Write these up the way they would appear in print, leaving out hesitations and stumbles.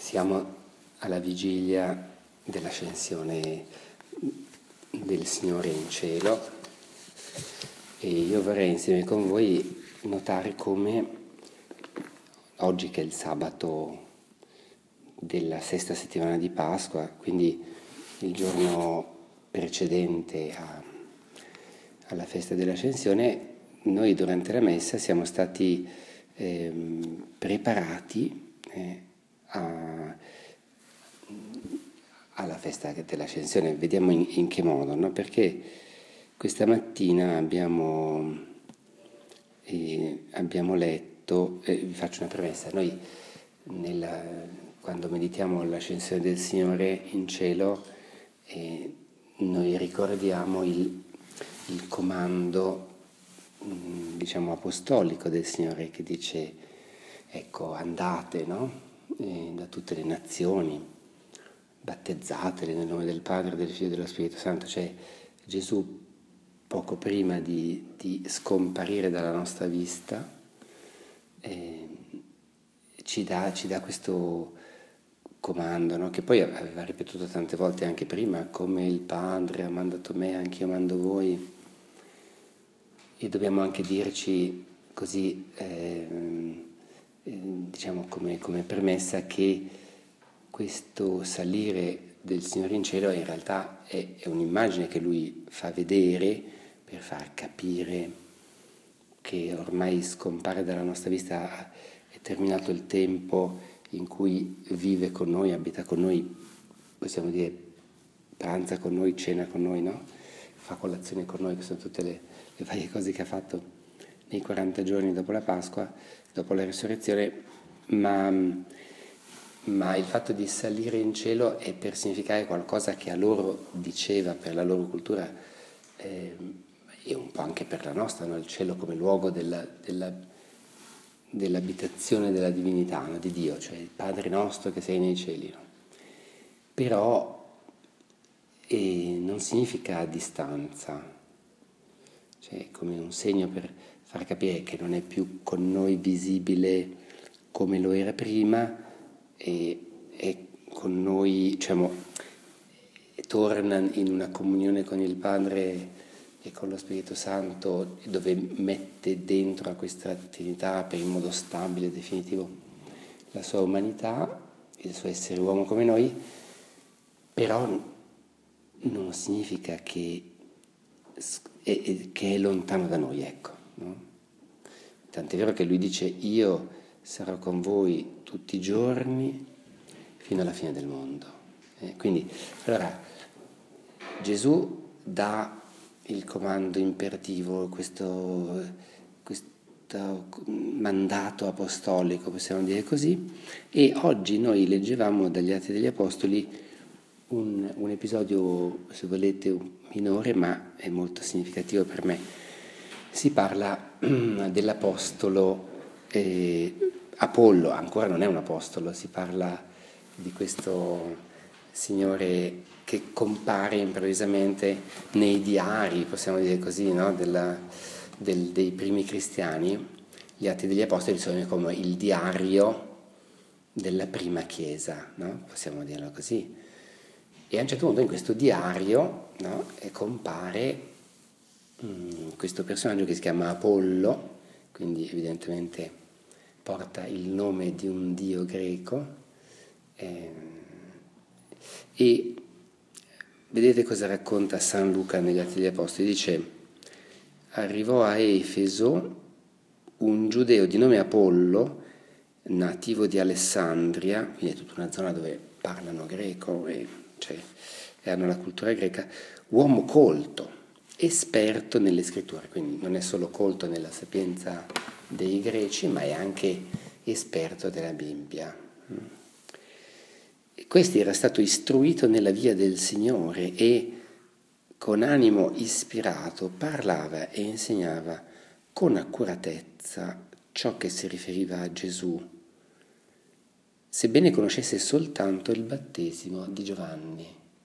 Siamo alla vigilia dell'ascensione del Signore in cielo e io vorrei insieme con voi notare come oggi, che è il sabato della sesta settimana di Pasqua, quindi il giorno precedente alla festa dell'ascensione, noi durante la messa siamo stati preparati alla festa dell'ascensione. Vediamo in che modo, no? Perché questa mattina abbiamo letto, vi faccio una premessa, noi quando meditiamo l'ascensione del Signore in cielo, noi ricordiamo il comando, diciamo, apostolico del Signore, che dice: ecco, andate, no? Da tutte le nazioni, battezzatele nel nome del Padre, del Figlio e dello Spirito Santo. Cioè Gesù, poco prima di scomparire dalla nostra vista, ci dà questo comando, no? Che poi aveva ripetuto tante volte anche prima: come il Padre ha mandato me, anche io mando voi. E dobbiamo anche dirci così, diciamo come premessa, che questo salire del Signore in cielo in realtà è un'immagine che Lui fa vedere per far capire che ormai scompare dalla nostra vista, è terminato il tempo in cui vive con noi, abita con noi, possiamo dire pranza con noi, cena con noi, no? Fa colazione con noi, che sono tutte le varie cose che ha fatto nei 40 giorni dopo la Pasqua, dopo la risurrezione, ma il fatto di salire in cielo è per significare qualcosa che a loro diceva, per la loro cultura, e un po' anche per la nostra, no? Il cielo come luogo dell'abitazione della divinità, no? Di Dio, cioè il Padre nostro che sei nei cieli, no? Però non significa distanza, cioè come un segno per far capire che non è più con noi visibile come lo era prima, e con noi, diciamo, torna in una comunione con il Padre e con lo Spirito Santo, dove mette dentro a questa Trinità per in modo stabile e definitivo la sua umanità, il suo essere uomo come noi. Però non significa che è lontano da noi, ecco, no? Tant'è vero che lui dice: io sarò con voi tutti i giorni fino alla fine del mondo. Quindi, allora, Gesù dà il comando imperativo, questo mandato apostolico, possiamo dire così, e oggi noi leggevamo dagli Atti degli Apostoli un episodio, se volete, minore, ma è molto significativo per me. Si parla dell'apostolo Apollo, ancora non è un apostolo, si parla di questo signore che compare improvvisamente nei diari, possiamo dire così, no? Dei primi cristiani. Gli Atti degli Apostoli sono come il diario della prima chiesa, no? Possiamo dirlo così. E a un certo punto in questo diario, no, compare questo personaggio che si chiama Apollo, quindi evidentemente porta il nome di un dio greco, e vedete cosa racconta San Luca negli Atti degli Apostoli. Dice: arrivò a Efeso un giudeo di nome Apollo, nativo di Alessandria, quindi è tutta una zona dove parlano greco e hanno la cultura greca, uomo colto, esperto nelle scritture, quindi non è solo colto nella sapienza dei greci, ma è anche esperto della Bibbia. E questi era stato istruito nella via del Signore e con animo ispirato parlava e insegnava con accuratezza ciò che si riferiva a Gesù, sebbene conoscesse soltanto il battesimo di Giovanni.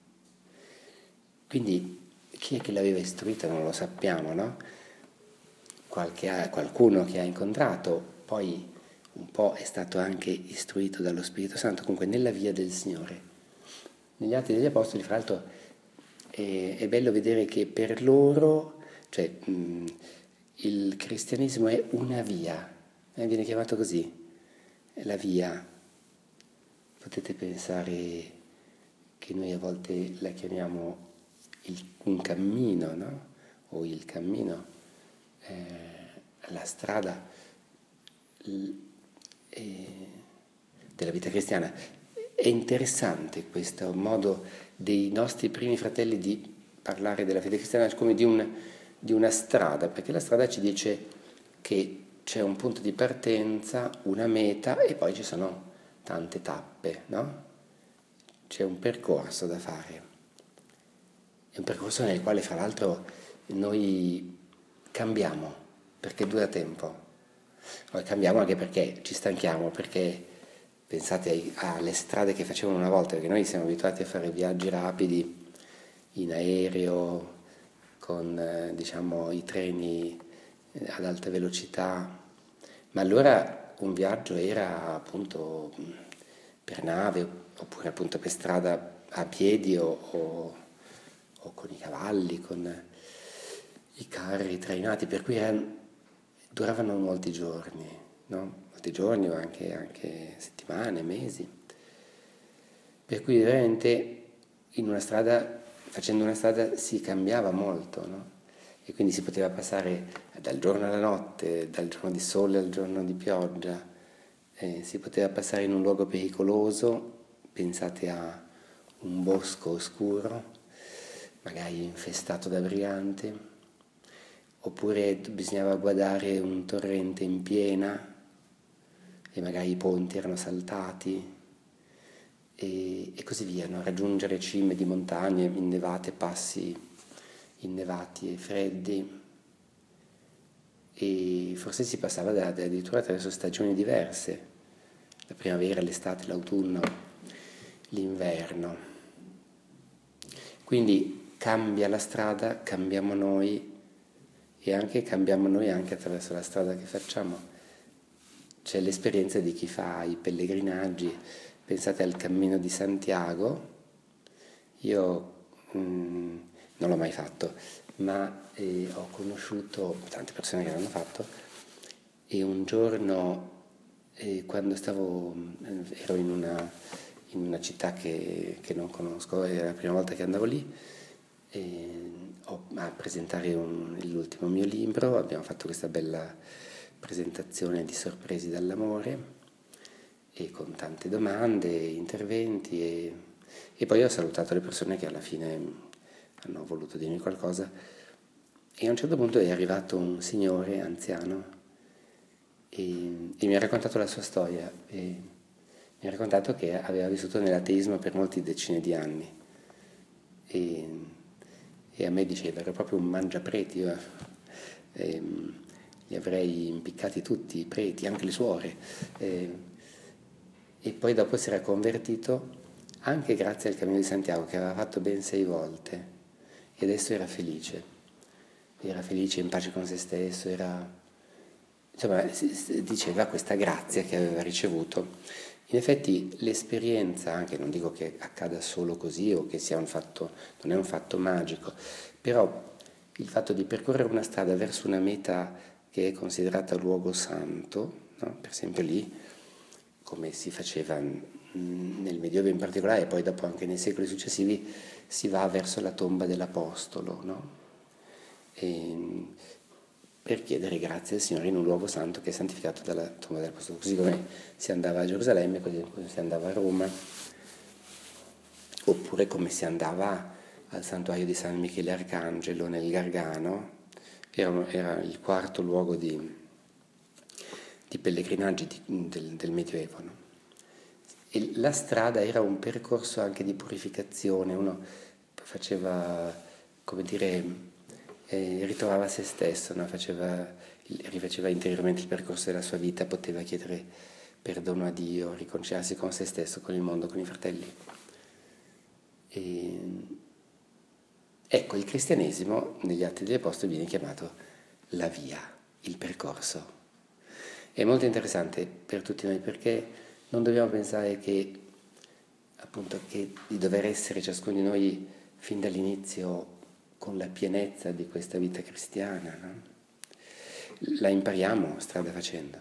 Quindi chi è che l'aveva istruita non lo sappiamo, no? Qualcuno che ha incontrato, poi un po' è stato anche istruito dallo Spirito Santo, comunque nella via del Signore. Negli Atti degli Apostoli, fra l'altro, è bello vedere che per loro, cioè, il cristianesimo è una via, viene chiamato così, è la via. Potete pensare che noi a volte la chiamiamo un cammino, no? O il cammino, la strada della vita cristiana. È interessante questo modo dei nostri primi fratelli di parlare della fede cristiana come di una strada, perché la strada ci dice che c'è un punto di partenza, una meta e poi ci sono tante tappe, no? C'è un percorso da fare. È un percorso nel quale, fra l'altro, noi cambiamo, perché dura tempo. Poi cambiamo anche perché ci stanchiamo, perché pensate alle strade che facevano una volta, perché noi siamo abituati a fare viaggi rapidi in aereo, con diciamo i treni ad alta velocità, ma allora un viaggio era appunto per nave oppure appunto per strada a piedi o con i cavalli, con i carri trainati, per cui duravano molti giorni, no? Molti giorni o anche settimane, mesi. Per cui veramente facendo una strada si cambiava molto, no? E quindi si poteva passare dal giorno alla notte, dal giorno di sole al giorno di pioggia, si poteva passare in un luogo pericoloso, pensate a un bosco oscuro, magari infestato da brigante, oppure bisognava guardare un torrente in piena e magari i ponti erano saltati e così via, no? Raggiungere cime di montagne innevate, passi innevati e freddi, e forse si passava addirittura attraverso stagioni diverse, la primavera, l'estate, l'autunno, l'inverno. Quindi cambia la strada, cambiamo noi e anche cambiamo noi anche attraverso la strada che facciamo. C'è l'esperienza di chi fa i pellegrinaggi, pensate al Cammino di Santiago. Io non l'ho mai fatto, ma ho conosciuto tante persone che l'hanno fatto, e un giorno quando ero in una città che non conosco, era la prima volta che andavo lì, a presentare l'ultimo mio libro, abbiamo fatto questa bella presentazione di Sorpresi dall'amore, e con tante domande, interventi, e poi ho salutato le persone che alla fine hanno voluto dirmi qualcosa, e a un certo punto è arrivato un signore anziano e mi ha raccontato la sua storia, e mi ha raccontato che aveva vissuto nell'ateismo per molti decine di anni, e a me diceva era proprio un mangiapreti, li avrei impiccati tutti i preti, anche le suore, e poi dopo si era convertito anche grazie al Cammino di Santiago, che aveva fatto ben 6 volte, e adesso era felice in pace con se stesso, insomma, diceva questa grazia che aveva ricevuto. In effetti l'esperienza, anche non dico che accada solo così o che sia non è un fatto magico, però il fatto di percorrere una strada verso una meta che è considerata luogo santo, no? Per esempio lì, come si faceva nel Medioevo in particolare, e poi dopo anche nei secoli successivi, si va verso la tomba dell'Apostolo, no? Per chiedere grazie al Signore in un luogo santo che è santificato dalla tomba dell'Apostolo, così come si andava a Gerusalemme, così come si andava a Roma, oppure come si andava al santuario di San Michele Arcangelo nel Gargano. Era il quarto luogo di pellegrinaggi del Medioevo, no? E la strada era un percorso anche di purificazione, uno faceva, come dire, ritrovava se stesso, no? Rifaceva interiormente il percorso della sua vita, poteva chiedere perdono a Dio, riconciliarsi con se stesso, con il mondo, con i fratelli. Ecco, il cristianesimo negli Atti degli Apostoli viene chiamato la via, il percorso. è molto interessante per tutti noi, perché non dobbiamo pensare che, appunto, che di dover essere ciascuno di noi fin dall'inizio con la pienezza di questa vita cristiana, no? La impariamo strada facendo.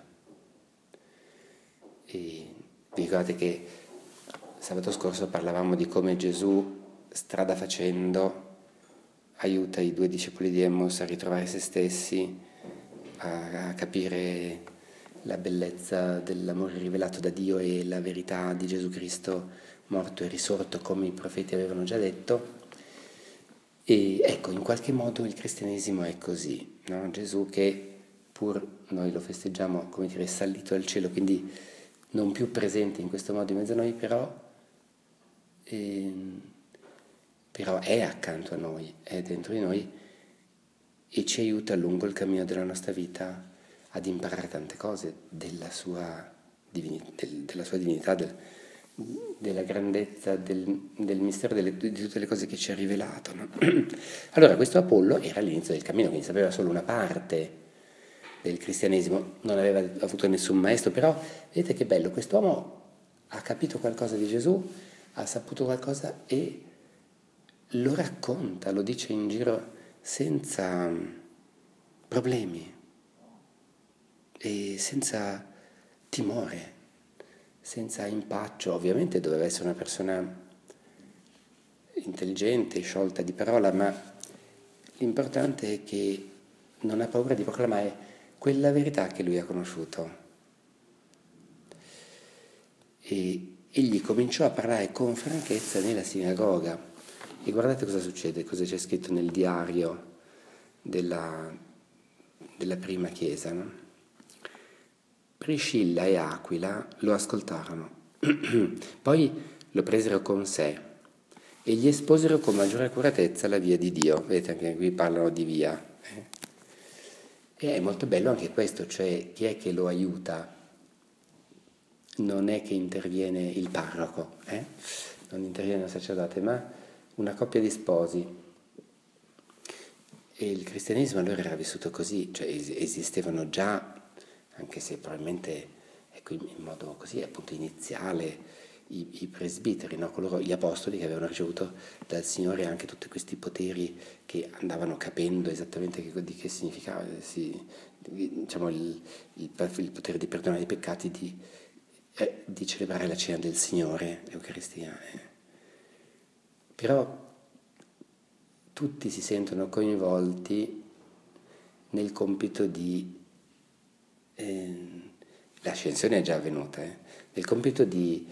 E vi ricordate che sabato scorso parlavamo di come Gesù, strada facendo, aiuta i 2 discepoli di Emmaus a ritrovare se stessi, a capire la bellezza dell'amore rivelato da Dio e la verità di Gesù Cristo morto e risorto, come i profeti avevano già detto. E ecco, in qualche modo il cristianesimo è così, no? Gesù che, pur noi lo festeggiamo, come dire, salito al cielo, quindi non più presente in questo modo in mezzo a noi, però è accanto a noi, è dentro di noi e ci aiuta lungo il cammino della nostra vita ad imparare tante cose della sua divinità, della grandezza, del mistero di tutte le cose che ci ha rivelato, no? Allora questo Apollo era all'inizio del cammino, quindi sapeva solo una parte del cristianesimo, non aveva avuto nessun maestro, però vedete che bello, quest'uomo ha capito qualcosa di Gesù, ha saputo qualcosa e lo racconta, lo dice in giro senza problemi e senza timore, senza impaccio. Ovviamente doveva essere una persona intelligente, sciolta di parola, ma l'importante è che non ha paura di proclamare quella verità che lui ha conosciuto. E egli cominciò a parlare con franchezza nella sinagoga. E guardate cosa succede, cosa c'è scritto nel diario della prima chiesa, no? Priscilla e Aquila lo ascoltarono, poi lo presero con sé e gli esposero con maggiore accuratezza la via di Dio. Vedete, anche qui parlano di via. E è molto bello anche questo, cioè chi è che lo aiuta? Non è che interviene il parroco, non interviene il sacerdote, ma una coppia di sposi. E il cristianesimo allora era vissuto così, cioè esistevano già, anche se probabilmente ecco, in modo così appunto iniziale, i presbiteri, no? Gli apostoli che avevano ricevuto dal Signore anche tutti questi poteri che andavano capendo esattamente di che significava, diciamo il potere di perdonare i peccati, di celebrare la cena del Signore, l'Eucaristia. Però tutti si sentono coinvolti nel compito di l'ascensione è già avvenuta, nel compito di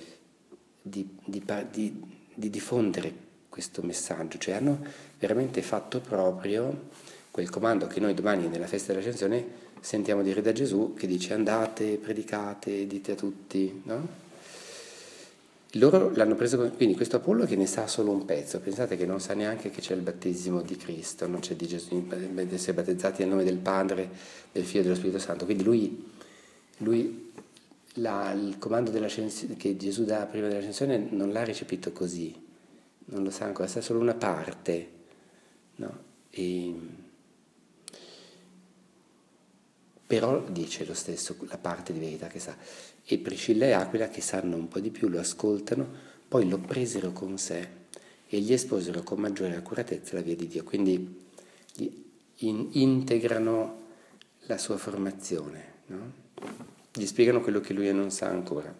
diffondere questo messaggio, cioè hanno veramente fatto proprio quel comando che noi domani nella festa dell'ascensione sentiamo dire da Gesù, che dice andate, predicate, dite a tutti, no? Loro l'hanno preso, quindi questo Apollo che ne sa solo un pezzo, pensate che non sa neanche che c'è il battesimo di Cristo, non c'è di Gesù, di essere battezzati nel nome del Padre, del Figlio e dello Spirito Santo, quindi lui il comando dell'ascensione che Gesù dà prima dell'ascensione non l'ha recepito così, non lo sa ancora, sa solo una parte, no? Però dice lo stesso la parte di verità che sa. E Priscilla e Aquila, che sanno un po' di più, lo ascoltano, poi lo presero con sé e gli esposero con maggiore accuratezza la via di Dio. Quindi integrano la sua formazione, no? Gli spiegano quello che lui non sa ancora.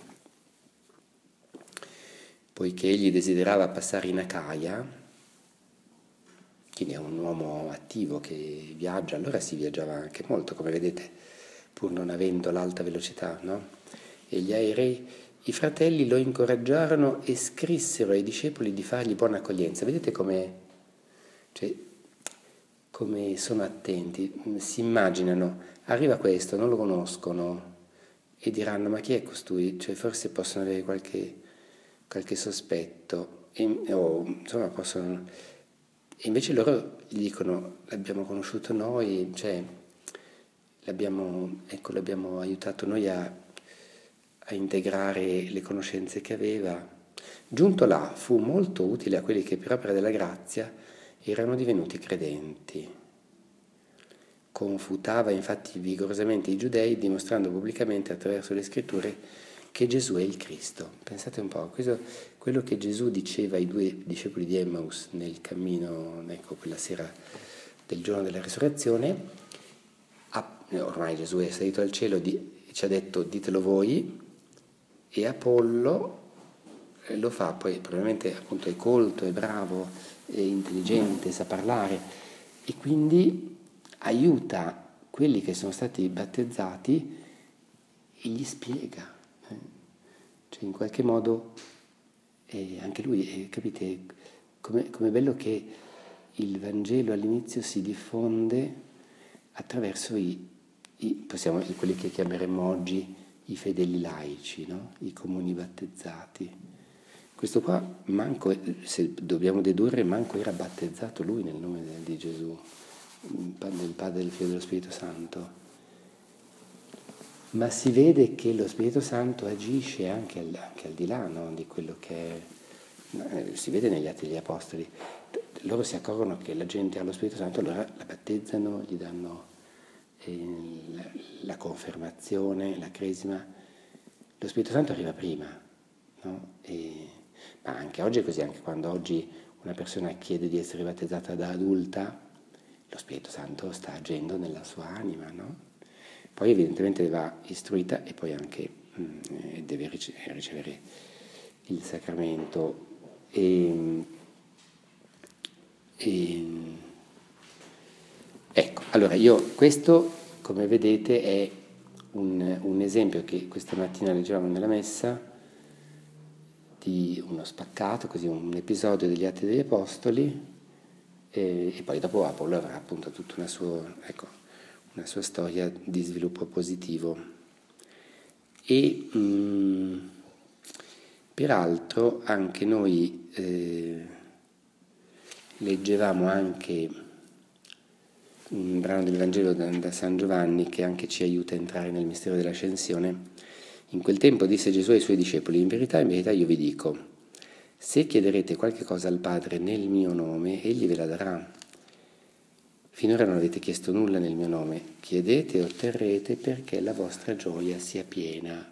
Poiché egli desiderava passare in Acaia, quindi è un uomo attivo che viaggia, allora si viaggiava anche molto, come vedete, pur non avendo l'alta velocità, no? E gli aerei, i fratelli lo incoraggiarono e scrissero ai discepoli di fargli buona accoglienza. Vedete come sono attenti, si immaginano, arriva questo, non lo conoscono e diranno ma chi è costui? Cioè forse possono avere qualche sospetto, o insomma possono... E invece loro gli dicono, l'abbiamo conosciuto noi, cioè l'abbiamo aiutato noi a integrare le conoscenze che aveva. Giunto là fu molto utile a quelli che per opera della grazia erano divenuti credenti. confutava infatti vigorosamente i giudei, dimostrando pubblicamente attraverso le scritture che Gesù è il Cristo. Pensate un po', quello che Gesù diceva ai 2 discepoli di Emmaus nel cammino, ecco, quella sera del giorno della risurrezione, ormai Gesù è salito al cielo, ci ha detto ditelo voi, e Apollo lo fa, poi probabilmente appunto è colto, è bravo, è intelligente, sa parlare, e quindi aiuta quelli che sono stati battezzati e gli spiega. Cioè in qualche modo anche lui, capite, com'è bello che il Vangelo all'inizio si diffonde attraverso quelli che chiameremmo oggi i fedeli laici, no? I comuni battezzati. Questo qua, manco, se dobbiamo dedurre, manco era battezzato lui nel nome di Gesù, del Padre, del Figlio e dello Spirito Santo. Ma si vede che lo Spirito Santo agisce anche al di là, no? Di quello che si vede negli Atti degli Apostoli. Loro si accorgono che la gente ha lo Spirito Santo, allora la battezzano, gli danno la confermazione, la cresima. Lo Spirito Santo arriva prima, no? Ma anche oggi è così, anche quando oggi una persona chiede di essere battezzata da adulta, lo Spirito Santo sta agendo nella sua anima, no? Poi evidentemente va istruita e poi anche deve ricevere il sacramento. Ecco, allora questo, come vedete, è un esempio che questa mattina leggevamo nella messa di uno spaccato, così un episodio degli Atti degli Apostoli, e poi dopo Apollo avrà appunto tutta una sua storia di sviluppo positivo. E peraltro anche noi leggevamo anche un brano del Vangelo da San Giovanni che anche ci aiuta a entrare nel mistero dell'ascensione. In quel tempo disse Gesù ai suoi discepoli: in verità io vi dico, se chiederete qualche cosa al Padre nel mio nome, egli ve la darà. Finora non avete chiesto nulla nel mio nome, chiedete e otterrete perché la vostra gioia sia piena.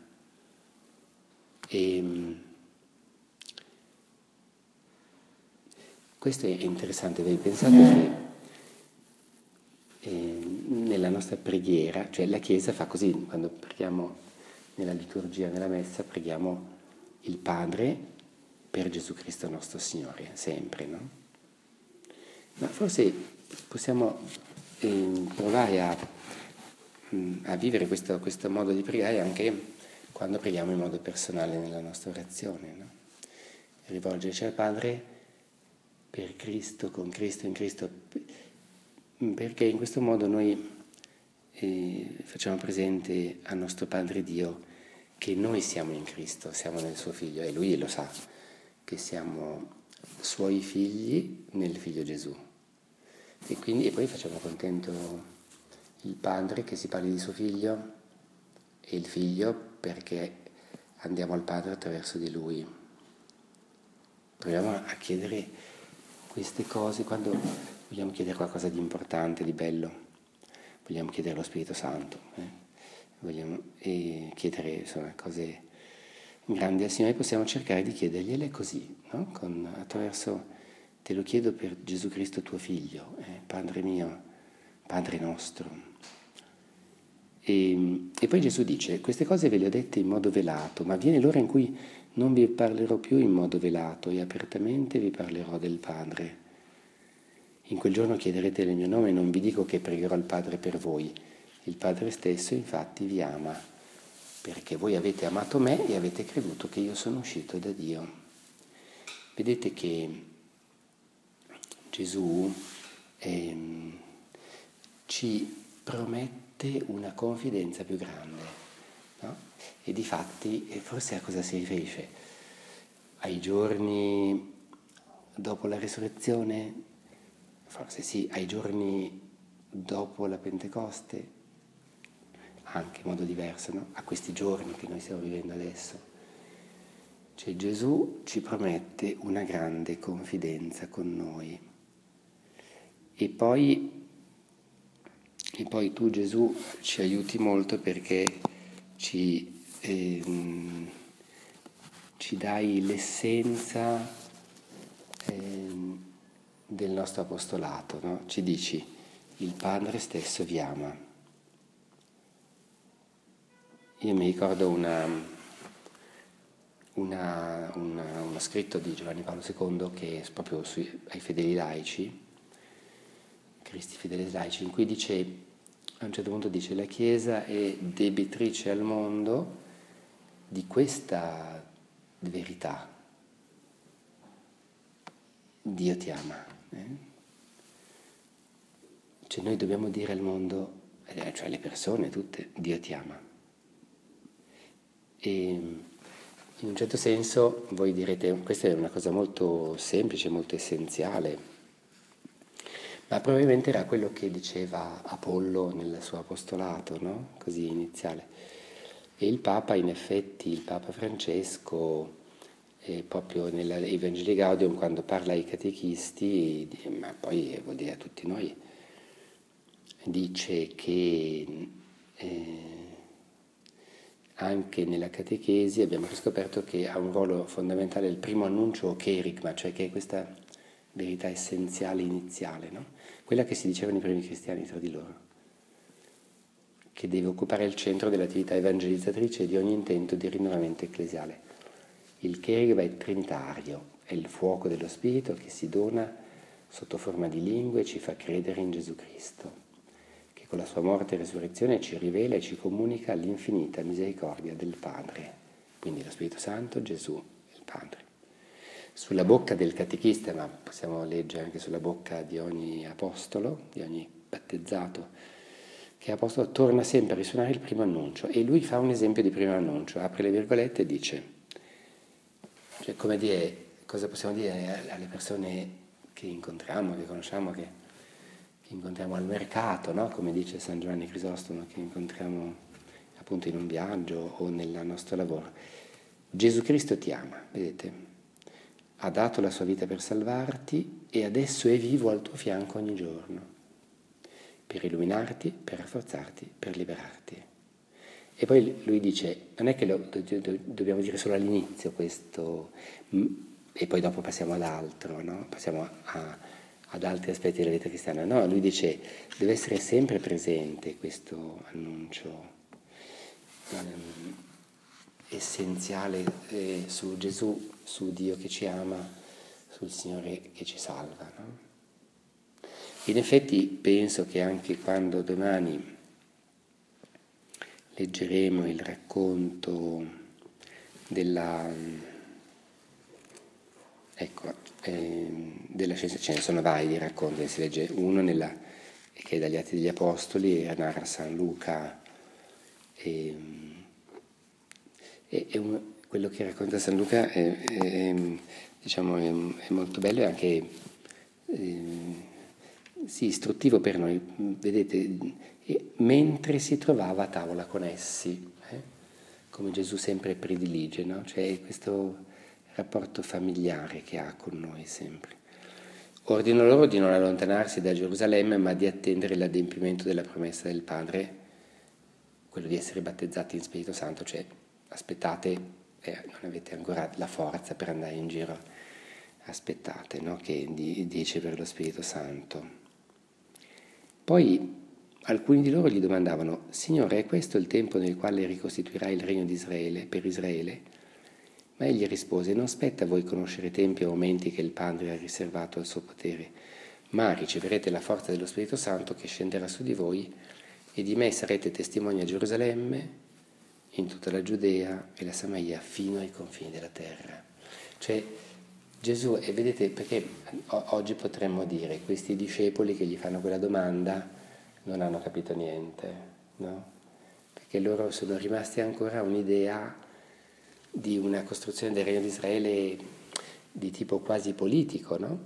Questo è interessante, voi pensate che nella nostra preghiera, cioè la Chiesa fa così, quando preghiamo nella liturgia, nella messa, preghiamo il Padre per Gesù Cristo nostro Signore, sempre, no? Ma forse possiamo provare a vivere questo modo di pregare anche quando preghiamo in modo personale nella nostra orazione, no? Rivolgerci al Padre per Cristo, con Cristo, in Cristo, perché in questo modo noi facciamo presente al nostro Padre Dio che noi siamo in Cristo, siamo nel suo Figlio, e Lui lo sa, che siamo Suoi figli nel Figlio Gesù. E poi facciamo contento il Padre che si parli di suo Figlio e il Figlio perché andiamo al Padre attraverso di Lui. Proviamo a chiedere queste cose quando vogliamo chiedere qualcosa di importante, di bello. Vogliamo chiedere lo Spirito Santo, vogliamo chiedere insomma, cose grandi al Signore, possiamo cercare di chiedergliele così, no? Attraverso te lo chiedo per Gesù Cristo tuo Figlio, Padre mio, Padre nostro. E poi Gesù dice, queste cose ve le ho dette in modo velato, ma viene l'ora in cui non vi parlerò più in modo velato e apertamente vi parlerò del Padre. In quel giorno chiederete nel mio nome e non vi dico che pregherò al Padre per voi. Il Padre stesso infatti vi ama, perché voi avete amato me e avete creduto che io sono uscito da Dio. Vedete che Gesù ci promette una confidenza più grande, no? E difatti, forse a cosa si riferisce? Ai giorni dopo la risurrezione? Forse sì, ai giorni dopo la Pentecoste, anche in modo diverso, no? A questi giorni che noi stiamo vivendo adesso. Cioè Gesù ci promette una grande confidenza con noi. E poi E poi tu, Gesù, ci aiuti molto perché ci, ci dai l'essenza del nostro apostolato, no? Ci dici, il Padre stesso vi ama. Io mi ricordo uno scritto di Giovanni Paolo II che è proprio ai fedeli laici, Cristi Fideles Laici, in cui dice, a un certo punto dice, la Chiesa è debitrice al mondo di questa verità. Dio ti ama. Cioè noi dobbiamo dire al mondo, cioè alle persone tutte, Dio ti ama. E in un certo senso voi direte, questa è una cosa molto semplice, molto essenziale, ma probabilmente era quello che diceva Apollo nel suo apostolato, no? Così iniziale. E il Papa, in effetti, il Papa Francesco, proprio nell'Evangelii Gaudium, quando parla ai catechisti, ma poi vuol dire a tutti noi, dice che anche nella catechesi abbiamo riscoperto che ha un ruolo fondamentale il primo annuncio o cherigma, cioè che è questa verità essenziale iniziale, no? Quella che si dicevano i primi cristiani tra di loro, che deve occupare il centro dell'attività evangelizzatrice e di ogni intento di rinnovamento ecclesiale. Il cherigma è trinitario, è il fuoco dello Spirito che si dona sotto forma di lingue e ci fa credere in Gesù Cristo, che con la sua morte e resurrezione ci rivela e ci comunica l'infinita misericordia del Padre, quindi lo Spirito Santo, Gesù e il Padre. Sulla bocca del catechista, ma possiamo leggere anche sulla bocca di ogni apostolo, di ogni battezzato, che apostolo torna sempre a risuonare il primo annuncio, e lui fa un esempio di primo annuncio, apre le virgolette e dice, cioè come dire, cosa possiamo dire alle persone che incontriamo, che conosciamo, che incontriamo al mercato, no? Come dice San Giovanni Crisostomo, che incontriamo appunto in un viaggio o nel nostro lavoro. Gesù Cristo ti ama, vedete? Ha dato la sua vita per salvarti e adesso è vivo al tuo fianco ogni giorno, per illuminarti, per rafforzarti, per liberarti. E poi lui dice, non è che dobbiamo dire solo all'inizio questo, e poi dopo passiamo ad altro, no? Passiamo ad altri aspetti della vita cristiana. No, lui dice, deve essere sempre presente questo annuncio essenziale su Gesù, su Dio che ci ama, sul Signore che ci salva, no? In effetti penso che anche quando domani leggeremo il racconto della scienza, ce ne sono vari di racconti, si legge uno che è dagli Atti degli Apostoli, e narra San Luca, quello che racconta San Luca diciamo, è molto bello e anche sì, istruttivo per noi, vedete, mentre si trovava a tavola con essi, come Gesù sempre predilige, no? Cioè questo rapporto familiare che ha con noi sempre. Ordino loro di non allontanarsi da Gerusalemme, ma di attendere l'adempimento della promessa del Padre, quello di essere battezzati in Spirito Santo, cioè aspettate, non avete ancora la forza per andare in giro, aspettate, no? Che dice per lo Spirito Santo. Poi alcuni di loro gli domandavano, Signore, è questo il tempo nel quale ricostituirai il regno di Israele, per Israele? Ma egli rispose, non spetta a voi conoscere tempi o momenti che il Padre ha riservato al suo potere, ma riceverete la forza dello Spirito Santo che scenderà su di voi e di me sarete testimoni a Gerusalemme, in tutta la Giudea e la Samaria, fino ai confini della terra. Cioè Gesù, e vedete, perché oggi potremmo dire, questi discepoli che gli fanno quella domanda non hanno capito niente, no? Perché loro sono rimasti ancora a un'idea di una costruzione del Regno di Israele di tipo quasi politico, no?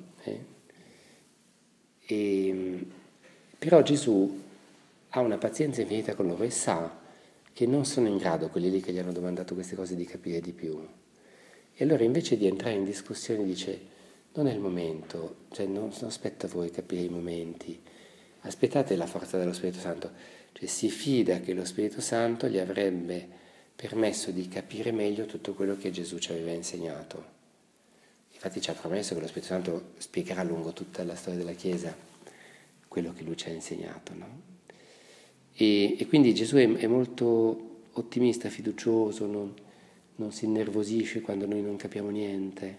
Però Gesù ha una pazienza infinita con loro e sa che non sono in grado, quelli lì che gli hanno domandato queste cose, di capire di più. E allora invece di entrare in discussione dice, non è il momento, cioè non spetta a voi capire i momenti, aspettate la forza dello Spirito Santo, cioè si fida che lo Spirito Santo gli avrebbe permesso di capire meglio tutto quello che Gesù ci aveva insegnato. Infatti ci ha promesso che lo Spirito Santo spiegherà lungo tutta la storia della Chiesa quello che lui ci ha insegnato, no? E quindi Gesù è molto ottimista, fiducioso, non si innervosisce quando noi non capiamo niente,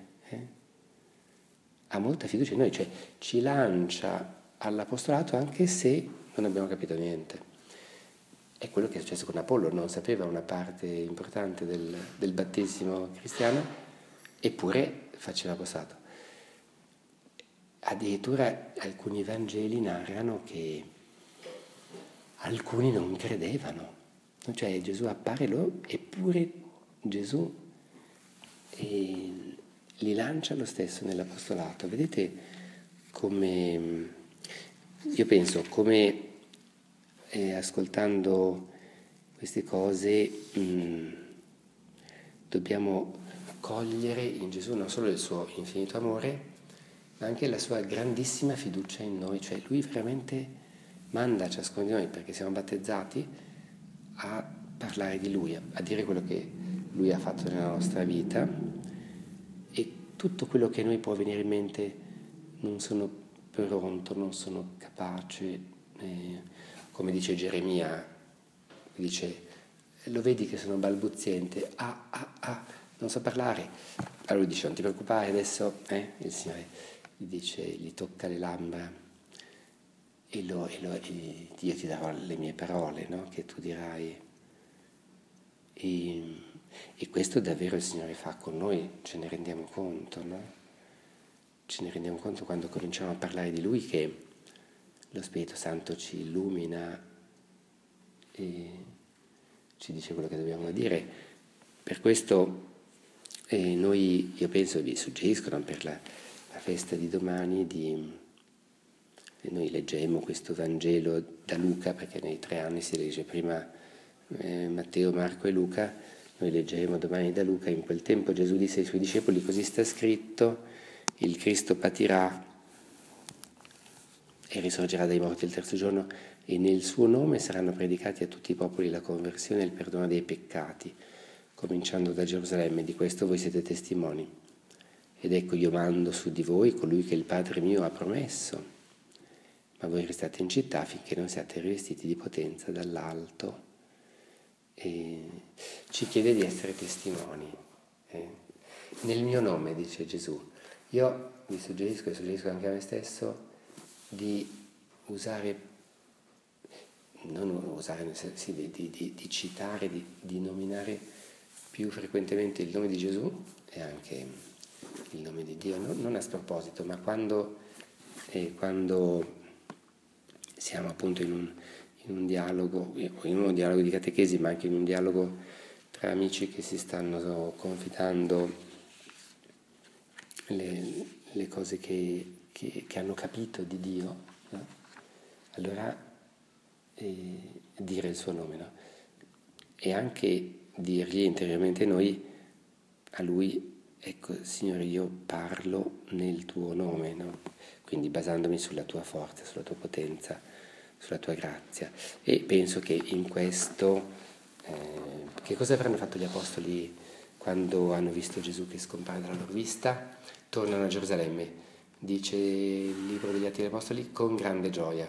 ha molta fiducia in noi, cioè ci lancia all'apostolato anche se non abbiamo capito niente. È quello che è successo con Apollo, non sapeva una parte importante del battesimo cristiano, eppure faceva apostolato. Addirittura alcuni Vangeli narrano che alcuni non credevano, cioè Gesù appare loro, eppure Gesù li lancia lo stesso nell'apostolato. Vedete come, io penso, come ascoltando queste cose dobbiamo cogliere in Gesù non solo il suo infinito amore, ma anche la sua grandissima fiducia in noi, cioè lui veramente manda a ciascuno di noi, perché siamo battezzati, a parlare di lui, a dire quello che lui ha fatto nella nostra vita, e tutto quello che a noi può venire in mente non sono pronto, non sono capace, come dice Geremia, dice, lo vedi che sono balbuziente, non so parlare. Allora lui dice, non ti preoccupare, adesso il Signore gli dice, gli tocca le labbra e io ti darò le mie parole, no? Che tu dirai. E questo davvero il Signore fa con noi, ce ne rendiamo conto, no? Ce ne rendiamo conto quando cominciamo a parlare di Lui, che lo Spirito Santo ci illumina e ci dice quello che dobbiamo dire. Per questo io penso, vi suggeriscono per la festa di domani noi leggeremo questo Vangelo da Luca, perché nei 3 anni si legge prima Matteo, Marco e Luca, noi leggeremo domani da Luca. In quel tempo Gesù disse ai suoi discepoli, così sta scritto, il Cristo patirà e risorgerà dai morti il 3° giorno, e nel suo nome saranno predicati a tutti i popoli la conversione e il perdono dei peccati, cominciando da Gerusalemme. Di questo voi siete testimoni. Ed ecco, io mando su di voi colui che il Padre mio ha promesso, ma voi restate in città finché non siate rivestiti di potenza dall'alto. E ci chiede di essere testimoni. Nel mio nome, dice Gesù. Io vi suggerisco e suggerisco anche a me stesso di usare, non usare, sì, di citare, di nominare più frequentemente il nome di Gesù e anche il nome di Dio, non a sproposito, ma quando siamo appunto in un dialogo, in uno dialogo di catechesi, ma anche in un dialogo tra amici che si stanno confidando le cose che hanno capito di Dio, no? Allora dire il suo nome, no? E anche dirgli interiormente noi, a Lui, ecco, Signore, io parlo nel tuo nome, no? Quindi basandomi sulla tua forza, sulla tua potenza, sulla tua grazia. E penso che in questo, che cosa avranno fatto gli apostoli quando hanno visto Gesù che scompare dalla loro vista? Tornano a Gerusalemme, dice il libro degli Atti degli Apostoli, con grande gioia,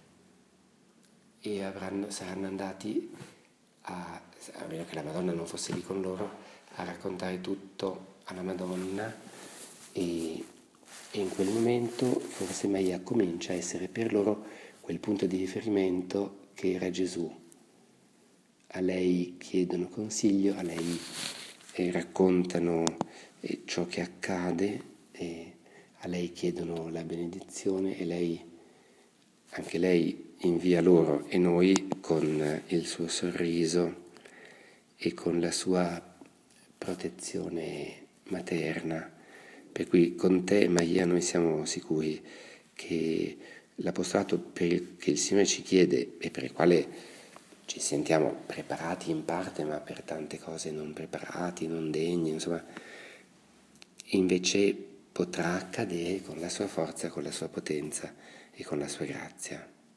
e saranno andati a meno che la Madonna non fosse lì con loro, a raccontare tutto alla Madonna, e in quel momento forse Maria comincia a essere per loro quel punto di riferimento che era Gesù. A lei chiedono consiglio, a lei raccontano ciò che accade, a lei chiedono la benedizione, e anche lei invia loro e noi con il suo sorriso e con la sua protezione materna. Per cui con te, Maria, noi siamo sicuri che l'apostolato che il Signore ci chiede e per il quale ci sentiamo preparati in parte, ma per tante cose non preparati, non degni, insomma, invece potrà accadere con la sua forza, con la sua potenza e con la sua grazia.